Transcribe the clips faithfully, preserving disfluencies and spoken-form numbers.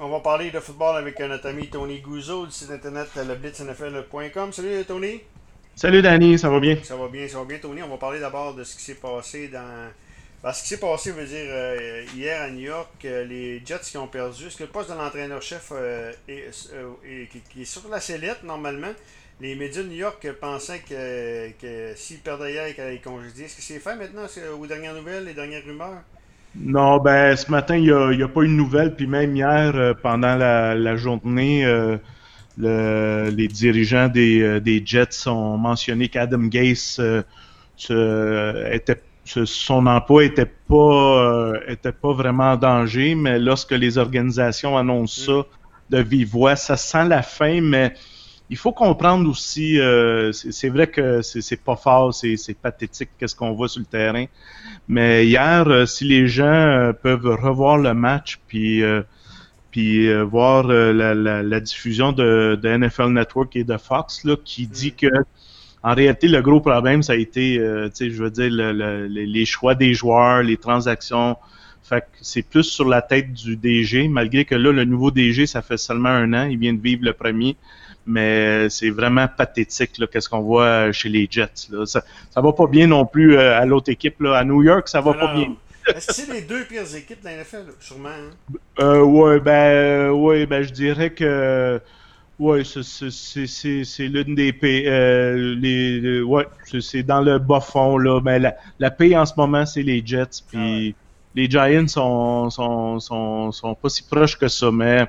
On va parler de football avec euh, notre ami Tony Guzzo du site internet euh, le blitz n f l point com. Salut Tony. Salut Danny, ça va bien? Ça va bien, ça va bien Tony. On va parler d'abord de ce qui s'est passé dans. Ben, ce qui s'est passé veut dire euh, hier à New York, euh, les Jets qui ont perdu. Est-ce que le poste de l'entraîneur-chef euh, est, euh, est- qui, qui est sur la sellette normalement? Les médias de New York pensaient que, que s'ils perdaient hier, qu'ils allaient être congédiés. Est-ce que c'est fait maintenant c'est, aux dernières nouvelles, les dernières rumeurs? Non, ben ce matin, il n'y a, il y a pas eu de nouvelles, puis même hier, euh, pendant la, la journée, euh, le- les dirigeants des, euh, des Jets ont mentionné qu'Adam Gase, euh, se- était, se- son emploi était pas, euh, était pas vraiment en danger, mais lorsque les organisations annoncent Hmm. ça de vive voix, ça sent la fin, mais il faut comprendre aussi, euh, c'est c'est vrai que c'est c'est pas fort, c'est c'est pathétique qu'est-ce qu'on voit sur le terrain. Mais hier, euh, si les gens euh, peuvent revoir le match puis euh, puis euh, voir euh, la, la, la diffusion de, de N F L Network et de Fox là, qui dit Hmm. que en réalité le gros problème ça a été, euh, tu sais, je veux dire le, le, les les choix des joueurs, les transactions. Fait que c'est plus sur la tête du D G, malgré que là le nouveau D G ça fait seulement un an, il vient de vivre le premier. Mais c'est vraiment pathétique là, qu'est-ce qu'on voit chez les Jets. Là. Ça, ça va pas bien non plus euh, à l'autre équipe. Là. À New York, ça va Non, pas non, bien. non. Est-ce que c'est les deux pires équipes de la N F L? Sûrement, hein? Euh, ouais, ben, euh, ouais, ben, je dirais que, ouais, c'est c'est c'est c'est c'est l'une des P. Euh, les, les- ouais, c'est c'est dans le bas fond là. Mais la, la P en ce moment, c'est les Jets. Ah ouais. Puis les Giants sont sont sont sont pas si proches que ça. Mais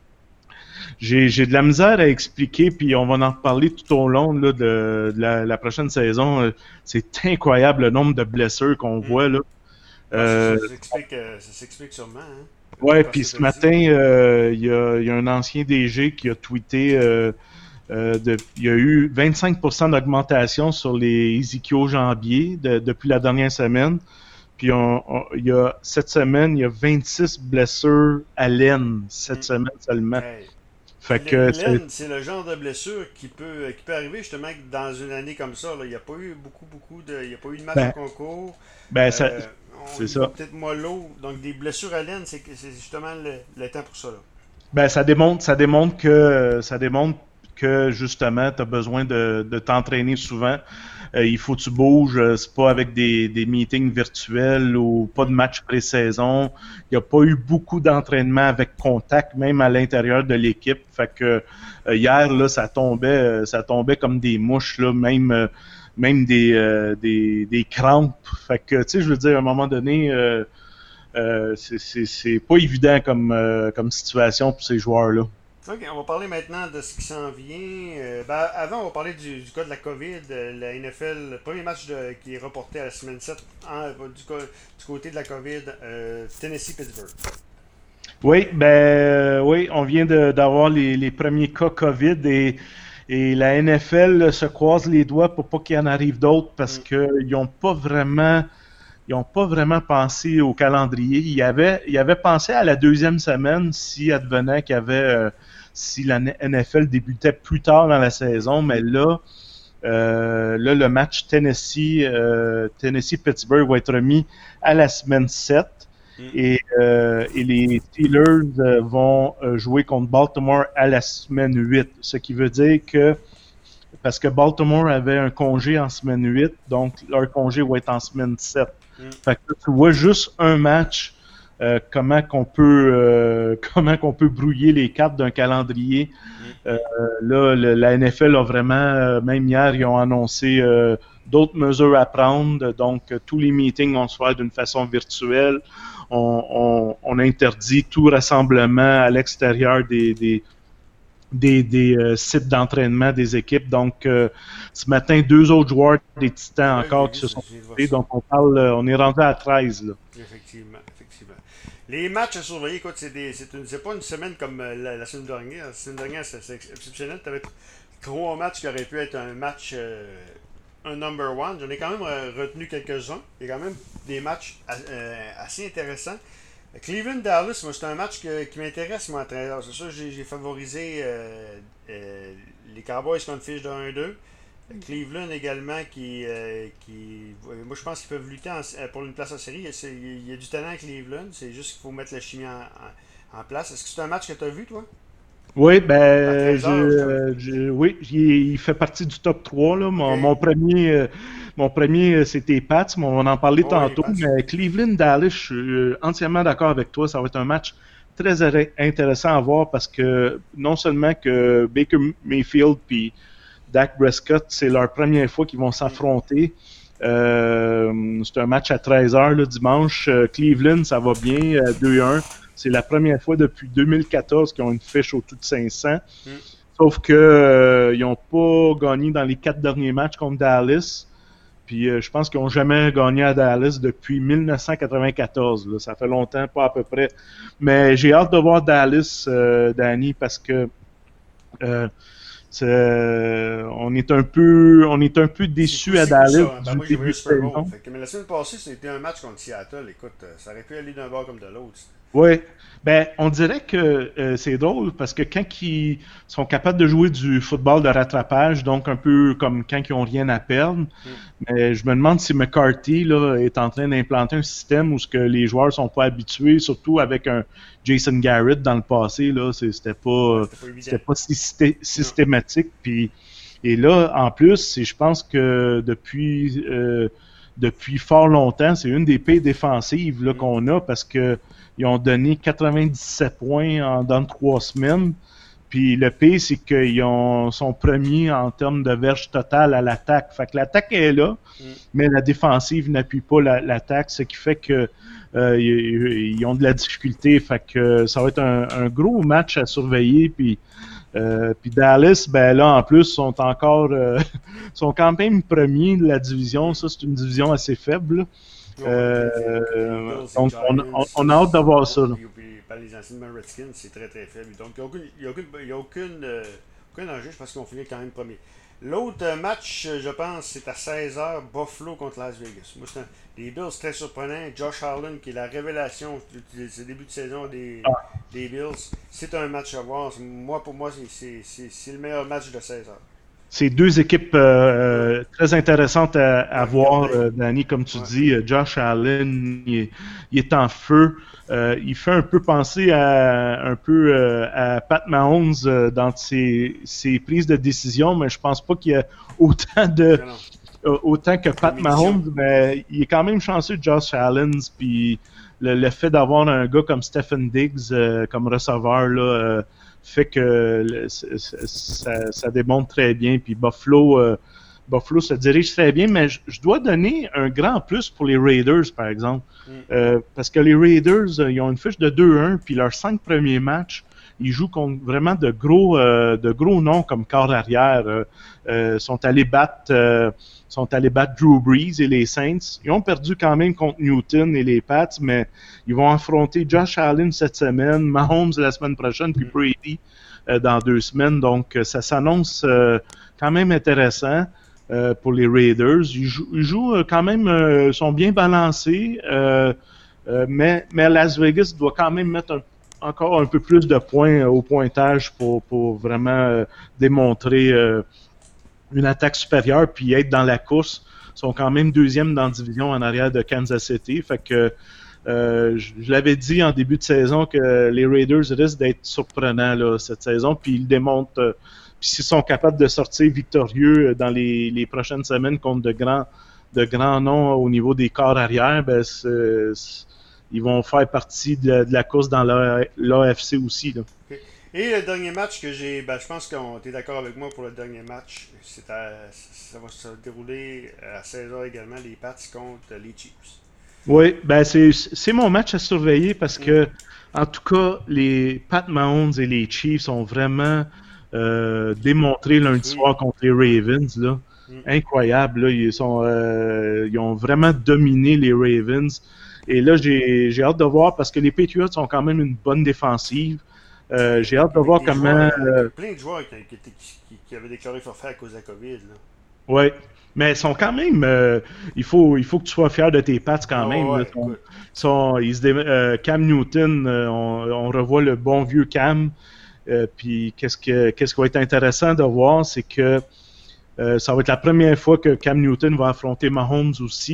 j'ai j'ai de la misère à expliquer. Puis on va en reparler tout au long là, de, de la, la prochaine saison. Euh, C'est incroyable le nombre de blessures qu'on Hmm. voit là. Ouais, c'est ça, Euh, ça s'explique, euh, ça s'explique sûrement, hein? Ouais, Parce puis que ce t'as dit. matin, euh, il y a, il y a un ancien D G qui a tweeté, euh, euh, de- il y a eu vingt-cinq pour cent d'augmentation sur les ischio-jambiers de- depuis la dernière semaine. Puis on, on- il y a, cette semaine, il y a vingt-six blessures à l'aine cette Hmm. semaine seulement. Hey. Puis Fait que c'est, l'aine, c'est le genre de blessure qui peut, qui peut arriver justement dans une année comme ça. Là. Il n'y a pas eu beaucoup, beaucoup de. Il n'y a pas eu de match au ben, concours. ben ça, Euh, on c'est y va ça. peut-être mollo. Donc des blessures à l'aine, c'est, c'est justement le, le temps pour ça. Là. Ben, ça démontre, ça démontre que, ça démontre que justement, tu as besoin de, de t'entraîner souvent. Euh, il faut que tu bouges. Euh, c'est pas avec des, des meetings virtuels ou pas de Hmm. match pré-saison. Il n'y a pas eu beaucoup d'entraînement avec contact, même à l'intérieur de l'équipe. Fait que euh, hier, là, ça tombait, euh, ça tombait comme des mouches, là, même, euh, même des, euh, des, des crampes. Fait que, tu sais, je veux dire, à un moment donné, euh, euh, c'est- c'est c'est pas évident comme, euh, comme situation pour ces joueurs-là. OK, on va parler maintenant de ce qui s'en vient. Euh, ben, avant, on va parler du, du cas de la COVID. Euh, la N F L, le premier match de- qui est reporté à la semaine sept en- du, co- du côté de la COVID, euh, Tennessee-Pittsburgh. Oui, ben euh, oui, on vient de- d'avoir les, les premiers cas COVID et, et la N F L se croise les doigts pour pas qu'il y en arrive d'autres parce Hmm. qu'ils n'ont pas vraiment ils ont pas vraiment pensé au calendrier. Ils avaient, ils avaient pensé à la deuxième semaine si advenant qu'il y avait euh, si la N F L débutait plus tard dans la saison, mais là, euh, là le match Tennessee euh, Tennessee-Pittsburgh va être remis à la semaine sept. Hmm. Et, euh, et les Steelers euh, vont euh, jouer contre Baltimore à la semaine huit. Ce qui veut dire que, parce que Baltimore avait un congé en semaine huit, donc leur congé va être en semaine sept. Hmm. Fait que tu vois juste un match, euh, comment qu'on peut euh, comment qu'on peut brouiller les cartes d'un calendrier. Hmm. Euh, Hmm. là, le- la N F L a vraiment, euh, même hier, ils ont annoncé euh, d'autres mesures à prendre. Donc, euh, tous les meetings vont se faire d'une façon virtuelle. On, on- on interdit tout rassemblement à l'extérieur des, des, des, des, euh, sites d'entraînement des équipes. Donc, euh, ce matin, deux autres joueurs des Titans Ouais, j'ai encore qui vu se ça, sont j'ai vu fait. ça. Donc, on parle, euh, on est rendu à treize, là. Effectivement, effectivement. Les matchs à surveiller, écoute, c'est des, c'est, une- c'est pas une semaine comme euh, la, la semaine dernière. La semaine dernière, c'est, c'est exceptionnel. Tu avais trois matchs qui auraient pu être un match, euh, un number one. J'en ai quand même euh, retenu quelques-uns. Il y a quand même des matchs euh, assez intéressants. Cleveland-Dallas, moi, c'est un match que- qui m'intéresse, moi, entraîneur. C'est ça, j'ai, j'ai favorisé euh, euh, les Cowboys qui ont une fiche de un deux. Cleveland également qui, euh, qui moi je pense qu'ils peuvent lutter en- pour une place en série. Il y, a, il y a du talent à Cleveland, c'est juste qu'il faut mettre la chimie en, en place. Est-ce que c'est un match que tu as vu, toi? Oui, À ben, treize je, heures, ça. euh, je- oui, il, il fait partie du top trois là. OK. Mon, mon premier, euh, mon premier, euh, c'était Pats, mais on va en parler Oh, oui, tantôt. Pats. Mais Cleveland-Dallas, je suis euh, entièrement d'accord avec toi. Ça va être un match très arrê- intéressant à voir parce que non seulement que Baker Mayfield puis Dak Prescott, c'est leur première fois qu'ils vont s'affronter. Euh, c'est un match à treize heures le dimanche. Euh, Cleveland, ça va bien, euh, deux un. C'est la première fois depuis deux mille quatorze qu'ils ont une fiche au-dessus de cinq cents. Mm. Sauf que euh, ils n'ont pas gagné dans les quatre derniers matchs contre Dallas. Puis euh, je pense qu'ils n'ont jamais gagné à Dallas depuis mille neuf cent quatre-vingt-quatorze. Là. Ça fait longtemps, pas à peu près. Mais j'ai hâte de voir Dallas, euh, Danny, parce que euh, c'est, euh, on est un peu, on est un peu C'est déçu coup, à c'est coup Dallas ça. Hein. Ben, du moi, j'ai vu début le de Super Bowl. saison. Fait que, mais la semaine passée, c'était un match contre Seattle. Écoute, euh, ça aurait pu aller d'un bord comme de l'autre. Oui, ben on dirait que euh, c'est drôle parce que quand ils sont capables de jouer du football de rattrapage, donc un peu comme quand ils ont rien à perdre, Mm. mais je me demande si McCarthy là, est en train d'implanter un système où ce que les joueurs sont pas habitués, surtout avec un Jason Garrett dans le passé là, c'est- c'était Ouais, pas c'était pas évident. c'était pas si systé- Non. systématique. Puis et là, en plus, c'est- je pense que depuis euh, depuis fort longtemps, c'est une des pires défensives là, Mm. qu'on a parce que ils ont donné quatre-vingt-dix-sept points en, dans trois semaines. Puis le pire, c'est qu'ils ont, sont premiers en termes de verge totale à l'attaque. Fait que l'attaque est là, Mm. mais la défensive n'appuie pas la- l'attaque, ce qui fait que euh, ils, ils ont de la difficulté. Fait que ça va être un, un gros match à surveiller. Puis, euh, puis Dallas, ben là en plus, sont encore euh, sont quand même premiers de la division. Ça, c'est une division assez faible. Là. Ouais, Euh, les, les Eagles, les donc, on, Giants, on- on a hâte d'avoir ça. là. puis, puis, par les anciens Redskins, c'est très très faible. Donc, il n'y a aucun, il y a aucune, il y a aucune, euh, aucun enjeu, je pense qu'on finit quand même premier. L'autre euh, match, euh, je pense, c'est à seize heures, Buffalo contre Las Vegas. Moi, c'est un, les Bills très surprenants. Josh Allen, qui est la révélation de ce début de saison des, des Bills, c'est un match à voir. Moi, pour moi, c'est- c'est c'est- c'est le meilleur match de seize heures. C'est deux équipes euh, très intéressantes à, à Ouais, voir, regardez. euh, Danny, comme tu Ouais. dis. euh, Josh Allen, il est, il est en feu. Euh, il fait un peu penser à un peu euh, à Pat Mahomes euh, dans ses, ses prises de décision, mais je pense pas qu'il y a autant de Non, non. euh, autant que Pat Compétition. Mahomes, mais il est quand même chanceux, Josh Allen, puis le, le fait d'avoir un gars comme Stephen Diggs euh, comme receveur là, euh, fait que le- c- c- ça, ça démontre très bien. Puis Buffalo, euh, Buffalo se dirige très bien, mais je, je dois donner un grand plus pour les Raiders, par exemple. Mm. Euh, parce que les Raiders, euh, ils ont une fiche de deux un, puis leurs cinq premiers matchs, ils jouent contre vraiment de gros, euh, de gros noms comme corps arrière. Euh, euh, sont allés battre, euh, sont allés battre Drew Brees et les Saints. Ils ont perdu quand même contre Newton et les Pats, mais ils vont affronter Josh Allen cette semaine, Mahomes la semaine prochaine, puis Brady euh, dans deux semaines. Donc, ça s'annonce euh, quand même intéressant. Euh, pour les Raiders. Ils jouent, ils jouent euh, quand même, euh, sont bien balancés, euh, euh, mais, mais Las Vegas doit quand même mettre un, encore un peu plus de points euh, au pointage pour, pour vraiment euh, démontrer euh, une attaque supérieure puis être dans la course. Ils sont quand même deuxième dans la division en arrière de Kansas City. Fait que euh, je, je l'avais dit en début de saison que les Raiders risquent d'être surprenants là, cette saison, puis ils démontrent euh, puis s'ils sont capables de sortir victorieux dans les, les prochaines semaines contre de grands, de grands noms au niveau des corps arrière, ben c'est, c'est, ils vont faire partie de la, de la course dans l'A F C aussi. Là. Okay. Et le dernier match que j'ai, ben, je pense qu'on est d'accord avec moi pour le dernier match. C'est à, ça va se dérouler à seize heures également, les Pats contre les Chiefs. Oui, ben c'est, c'est mon match à surveiller parce que, en tout cas, les Pat Mahomes et les Chiefs ont vraiment euh, démontré lundi Oui. soir contre les Ravens. Là. Mm. Incroyable. Là. Ils, sont, euh, ils ont vraiment dominé les Ravens. Et là, j'ai, j'ai hâte de voir parce que les Patriots ont quand même une bonne défensive. Euh, j'ai hâte de voir Des comment. joueurs, euh, plein de joueurs qui, qui, qui, qui avaient déclaré forfait à cause de la COVID. Là. Oui, mais ils sont quand même. Euh, il, faut, il faut que tu sois fier de tes Pats quand Oh, même. ouais, là. Sont- écoute. sont- ils se dé- euh, Cam Newton, euh, on, on revoit le bon vieux Cam. Euh, puis qu'est-ce, que, qu'est-ce qui va être intéressant de voir, c'est que euh, ça va être la première fois que Cam Newton va affronter Mahomes aussi.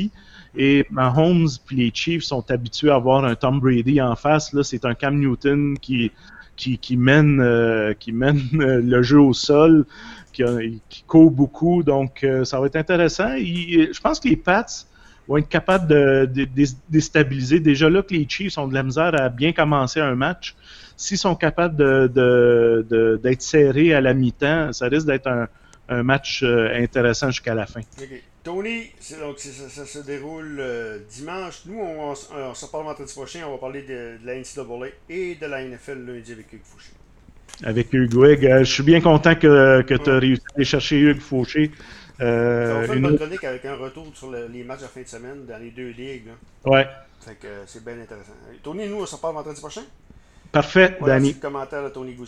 Et Mahomes puis les Chiefs sont habitués à avoir un Tom Brady en face. Là, c'est un Cam Newton qui, qui, qui mène, euh, qui mène le jeu au sol, qui, a, qui court beaucoup. Donc, euh, ça va être intéressant. Il, je pense que les Pats vont être capables de, de, de déstabiliser. Déjà là que les Chiefs ont de la misère à bien commencer un match, s'ils sont capables de, de, de, d'être serrés à la mi-temps, ça risque d'être un, un match euh, intéressant jusqu'à la fin. Okay. Tony, c'est, donc c'est, ça, ça se déroule euh, dimanche. Nous, on, on, on se parle vendredi prochain. On va parler de, de la N C A A et de la N F L lundi avec Hugues Fauché. Avec Hugues Wig. Euh, je suis bien content que, que tu as ouais. réussi à aller chercher Hugues Fauché. Euh, ça va faire une bonne chronique avec un retour sur le, les matchs de fin de semaine dans les deux ligues. Là. Ouais. Fait que euh, c'est bien intéressant. Tony, nous, on se parle vendredi prochain. Parfait, voilà, Danny. c'est le commentaire de Tony Goussier.